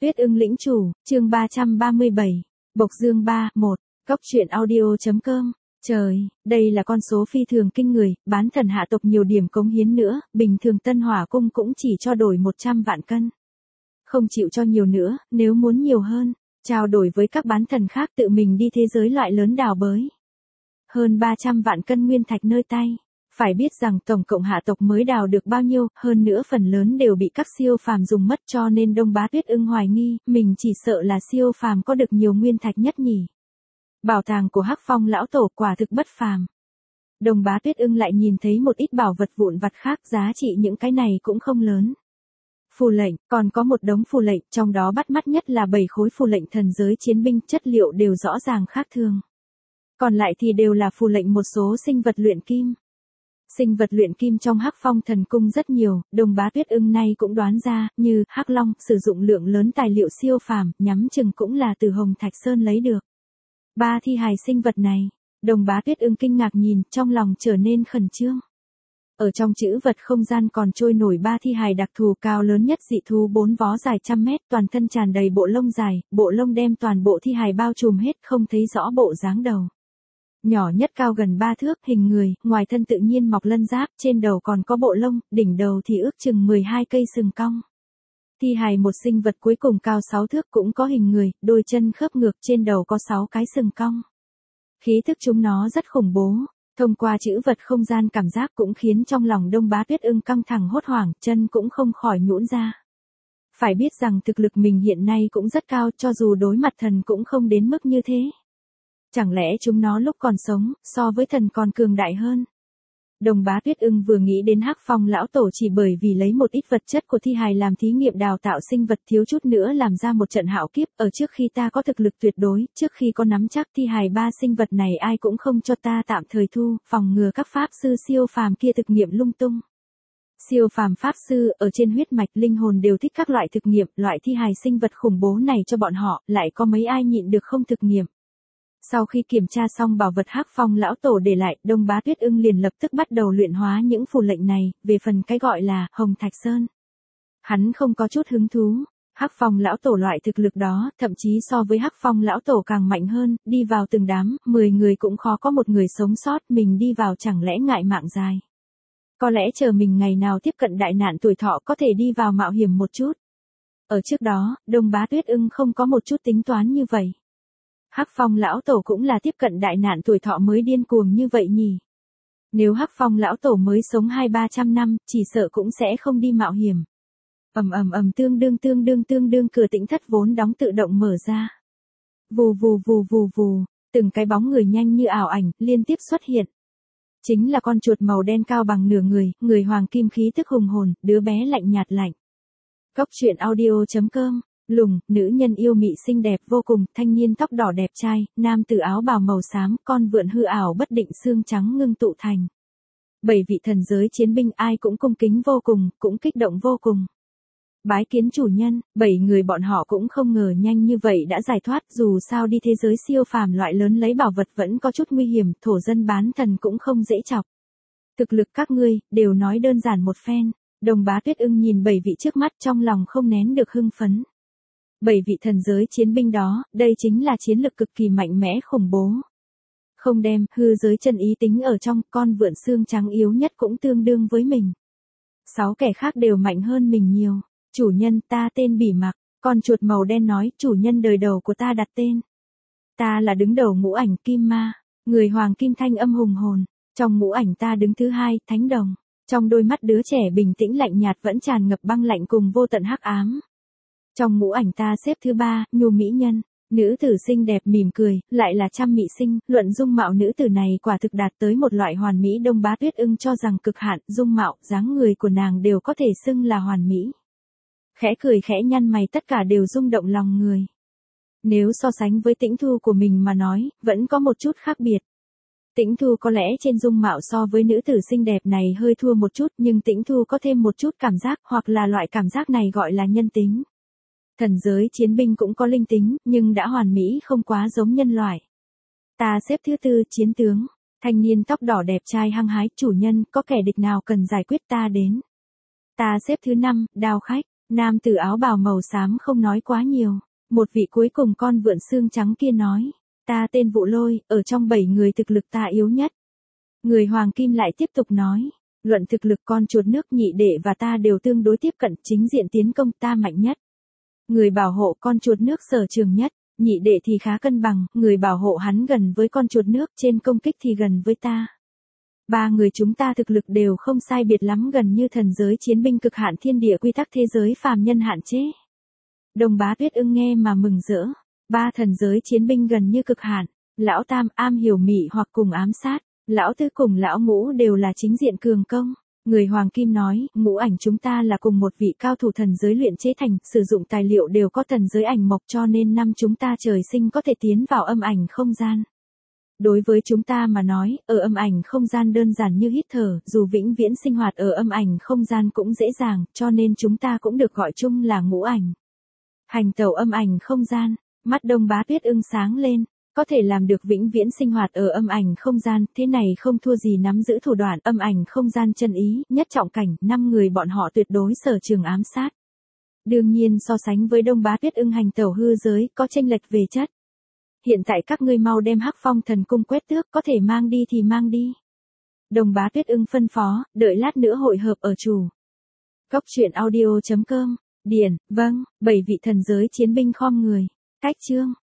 Tuyết ưng lĩnh chủ, chương 337. Bộc Dương 3, 1. Cốc truyện audio.com. Trời, đây là con số phi thường kinh người, bán thần hạ tộc nhiều điểm cống hiến nữa, bình thường Tân Hỏa cung cũng chỉ cho đổi 100 vạn cân. Không chịu cho nhiều nữa, nếu muốn nhiều hơn, trao đổi với các bán thần khác tự mình đi thế giới loại lớn đào bới. Hơn 300 vạn cân nguyên thạch nơi tay. Phải biết rằng tổng cộng hạ tộc mới đào được bao nhiêu, hơn nữa phần lớn đều bị các siêu phàm dùng mất, cho nên Đông Bá Tuyết ưng hoài nghi, mình chỉ sợ là siêu phàm có được nhiều nguyên thạch nhất nhỉ. Bảo tàng của Hắc Phong lão tổ quả thực bất phàm. Đông Bá Tuyết ưng lại nhìn thấy một ít bảo vật vụn vặt khác, giá trị những cái này cũng không lớn. Phù lệnh, còn có một đống phù lệnh, trong đó bắt mắt nhất là 7 khối phù lệnh thần giới chiến binh, chất liệu đều rõ ràng khác thường. Còn lại thì đều là phù lệnh một số sinh vật luyện kim. Sinh vật luyện kim trong Hắc Phong thần cung rất nhiều, Đông Bá Tuyết ưng nay cũng đoán ra, như Hắc Long sử dụng lượng lớn tài liệu siêu phàm, nhắm chừng cũng là từ Hồng Thạch Sơn lấy được. 3 thi hài sinh vật này, Đông Bá Tuyết ưng kinh ngạc nhìn, trong lòng trở nên khẩn trương. Ở trong trữ vật không gian còn trôi nổi 3 thi hài đặc thù, cao lớn nhất dị thú 4 vó dài trăm mét, toàn thân tràn đầy bộ lông dài, bộ lông đem toàn bộ thi hài bao trùm hết, không thấy rõ bộ dáng đầu. Nhỏ nhất cao gần 3 thước, hình người, ngoài thân tự nhiên mọc lân giáp, trên đầu còn có bộ lông, đỉnh đầu thì ước chừng 12 cây sừng cong. Thi hài một sinh vật cuối cùng cao 6 thước, cũng có hình người, đôi chân khớp ngược, trên đầu có 6 cái sừng cong. Khí thức chúng nó rất khủng bố, thông qua trữ vật không gian cảm giác cũng khiến trong lòng Đông Bá Tuyết ưng căng thẳng hốt hoảng, chân cũng không khỏi nhũn ra. Phải biết rằng thực lực mình hiện nay cũng rất cao, cho dù đối mặt thần cũng không đến mức như thế. Chẳng lẽ chúng nó lúc còn sống, so với thần còn cường đại hơn? Đông Bá Tuyết ưng vừa nghĩ đến Hắc Phong lão tổ chỉ bởi vì lấy một ít vật chất của thi hài làm thí nghiệm đào tạo sinh vật, thiếu chút nữa làm ra một trận hạo kiếp, ở trước khi ta có thực lực tuyệt đối, trước khi có nắm chắc thi hài 3 sinh vật này ai cũng không cho ta tạm thời thu, phòng ngừa các pháp sư siêu phàm kia thực nghiệm lung tung. Siêu phàm pháp sư ở trên huyết mạch linh hồn đều thích các loại thực nghiệm, loại thi hài sinh vật khủng bố này cho bọn họ, lại có mấy ai nhịn được không thực nghiệm. Sau khi kiểm tra xong bảo vật Hắc Phong lão tổ để lại, Đông Bá Tuyết ưng liền lập tức bắt đầu luyện hóa những phù lệnh này, về phần cái gọi là Hồng Thạch Sơn. Hắn không có chút hứng thú. Hắc Phong lão tổ loại thực lực đó, thậm chí so với Hắc Phong lão tổ càng mạnh hơn, đi vào từng đám, 10 người cũng khó có một người sống sót, mình đi vào chẳng lẽ ngại mạng dài. Có lẽ chờ mình ngày nào tiếp cận đại nạn tuổi thọ có thể đi vào mạo hiểm một chút. Ở trước đó, Đông Bá Tuyết ưng không có một chút tính toán như vậy. Hắc Phong lão tổ cũng là tiếp cận đại nạn tuổi thọ mới điên cuồng như vậy nhỉ. Nếu Hắc Phong lão tổ mới sống 200-300 năm, chỉ sợ cũng sẽ không đi mạo hiểm. Tương đương cửa tĩnh thất vốn đóng tự động mở ra. Vù, từng cái bóng người nhanh như ảo ảnh, liên tiếp xuất hiện. Chính là con chuột màu đen cao bằng nửa người hoàng kim khí tức hùng hồn, đứa bé lạnh nhạt lạnh. Cốc truyện audio.com. Lùng, nữ nhân yêu mị xinh đẹp vô cùng, thanh niên tóc đỏ đẹp trai, nam tử áo bào màu xám, con vượn hư ảo bất định xương trắng ngưng tụ thành. 7 vị thần giới chiến binh ai cũng cung kính vô cùng, cũng kích động vô cùng. Bái kiến chủ nhân, 7 người bọn họ cũng không ngờ nhanh như vậy đã giải thoát, dù sao đi thế giới siêu phàm loại lớn lấy bảo vật vẫn có chút nguy hiểm, thổ dân bán thần cũng không dễ chọc. Thực lực các ngươi, đều nói đơn giản một phen. Đông Bá Tuyết ưng nhìn 7 vị trước mắt trong lòng không nén được hưng phấn. 7 vị thần giới chiến binh đó, đây chính là chiến lực cực kỳ mạnh mẽ khủng bố. Không đem hư giới chân ý tính ở trong, con vượn xương trắng yếu nhất cũng tương đương với mình. 6 kẻ khác đều mạnh hơn mình nhiều. Chủ nhân, ta tên Bỉ Mặc, con chuột màu đen nói, chủ nhân đời đầu của ta đặt tên. Ta là đứng đầu ngũ ảnh Kim Ma, người hoàng kim thanh âm hùng hồn, trong ngũ ảnh ta đứng thứ 2, Thánh Đồng. Trong đôi mắt đứa trẻ bình tĩnh lạnh nhạt vẫn tràn ngập băng lạnh cùng vô tận hắc ám. Trong ngũ ảnh ta xếp thứ 3, Nhu Mỹ Nhân, nữ tử xinh đẹp mỉm cười, lại là trăm mỹ sinh, luận dung mạo nữ tử này quả thực đạt tới một loại hoàn mỹ. Đông Bá Tuyết ưng cho rằng cực hạn, dung mạo, dáng người của nàng đều có thể xưng là hoàn mỹ. Khẽ cười khẽ nhăn mày tất cả đều rung động lòng người. Nếu so sánh với Tĩnh Thu của mình mà nói, vẫn có một chút khác biệt. Tĩnh Thu có lẽ trên dung mạo so với nữ tử xinh đẹp này hơi thua một chút, nhưng Tĩnh Thu có thêm một chút cảm giác, hoặc là loại cảm giác này gọi là nhân tính. Thần giới chiến binh cũng có linh tính, nhưng đã hoàn mỹ không quá giống nhân loại. Ta xếp thứ 4, chiến tướng. Thanh niên tóc đỏ đẹp trai hăng hái, chủ nhân, có kẻ địch nào cần giải quyết ta đến. Ta xếp thứ 5, đao khách. Nam tử áo bào màu xám không nói quá nhiều. Một vị cuối cùng con vượn xương trắng kia nói. Ta tên Vụ Lôi, ở trong 7 người thực lực ta yếu nhất. Người Hoàng Kim lại tiếp tục nói. Luận thực lực con chuột nước nhị đệ và ta đều tương đối tiếp cận, chính diện tiến công ta mạnh nhất. Người bảo hộ con chuột nước sở trường nhất, nhị đệ thì khá cân bằng, người bảo hộ hắn gần với con chuột nước, trên công kích thì gần với ta. 3 người chúng ta thực lực đều không sai biệt lắm, gần như thần giới chiến binh cực hạn thiên địa quy tắc thế giới phàm nhân hạn chế. Đồng Bá Tuyết Ưng nghe mà mừng rỡ. 3 thần giới chiến binh gần như cực hạn, lão tam am hiểu mị hoặc cùng ám sát, lão tứ cùng lão ngũ đều là chính diện cường công. Người Hoàng Kim nói, ngũ ảnh chúng ta là cùng một vị cao thủ thần giới luyện chế thành, sử dụng tài liệu đều có thần giới ảnh mộc, cho nên năm chúng ta trời sinh có thể tiến vào âm ảnh không gian. Đối với chúng ta mà nói, ở âm ảnh không gian đơn giản như hít thở, dù vĩnh viễn sinh hoạt ở âm ảnh không gian cũng dễ dàng, cho nên chúng ta cũng được gọi chung là ngũ ảnh. Hành tẩu âm ảnh không gian, mắt Đông Bá Tuyết Ưng sáng lên, có thể làm được vĩnh viễn sinh hoạt ở âm ảnh không gian, thế này không thua gì nắm giữ thủ đoạn âm ảnh không gian chân ý, nhất trọng cảnh, 5 người bọn họ tuyệt đối sở trường ám sát. Đương nhiên so sánh với Đông Bá Tuyết Ưng hành tẩu hư giới, có chênh lệch về chất. Hiện tại các ngươi mau đem Hắc Phong thần cung quét tước, có thể mang đi thì mang đi. Đồng Bá Tuyết Ưng phân phó, đợi lát nữa hội hợp ở chủ. Cốc truyện audio.com, Điền, vâng, 7 vị thần giới chiến binh khom người. Cách chương